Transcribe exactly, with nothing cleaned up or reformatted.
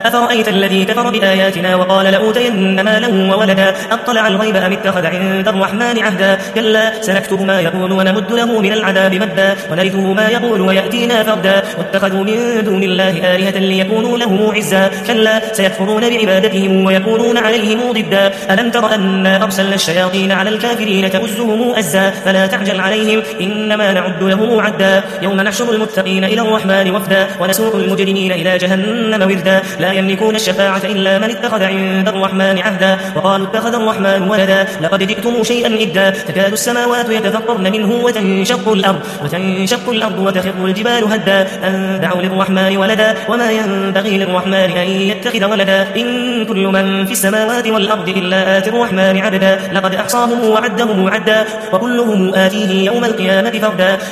أفرأيت الذي كفر بآياتنا وقال لأوتين مالا وولدا أطلع الغيب أم اتخذ عند الرحمن عهدا كلا سنكتب ما يقول ونمد له من العذاب مدا ونرثه ما يقول ويأتينا فردا واتخذوا من دون الله آلهة ليكونوا له عزا كلا سيكفرون بعبادتهم ويكونون عليهم ضدا ألم تر أنا أرسلنا الشياطين على الكافرين تؤزهم أزا فلا تعجل عليهم إنما نعد لهم عدا يوم نحشر المتقين إلى الرحمن وفدا ونسوق المجرمين إلى جهنم وردا لا يملكون الشفاعة إلا من اتخذ عند الرحمن عهدا وقالوا اتخذ الرحمن ولدا لقد جئتم شيئا إدا تكاد السماوات يتفطرن منه وتنشق الأرض وتنشق الأرض وتخر الجبال هدا أن دعوا للرحمن ولدا وما ينبغي للرحمن أن يتخذ ولدا إن كل من في السماوات والأرض إلا آتي الرحمن عبدا لقد أحصاهم وعدهم عدا وكلهم آتيه يوم القيامة فردا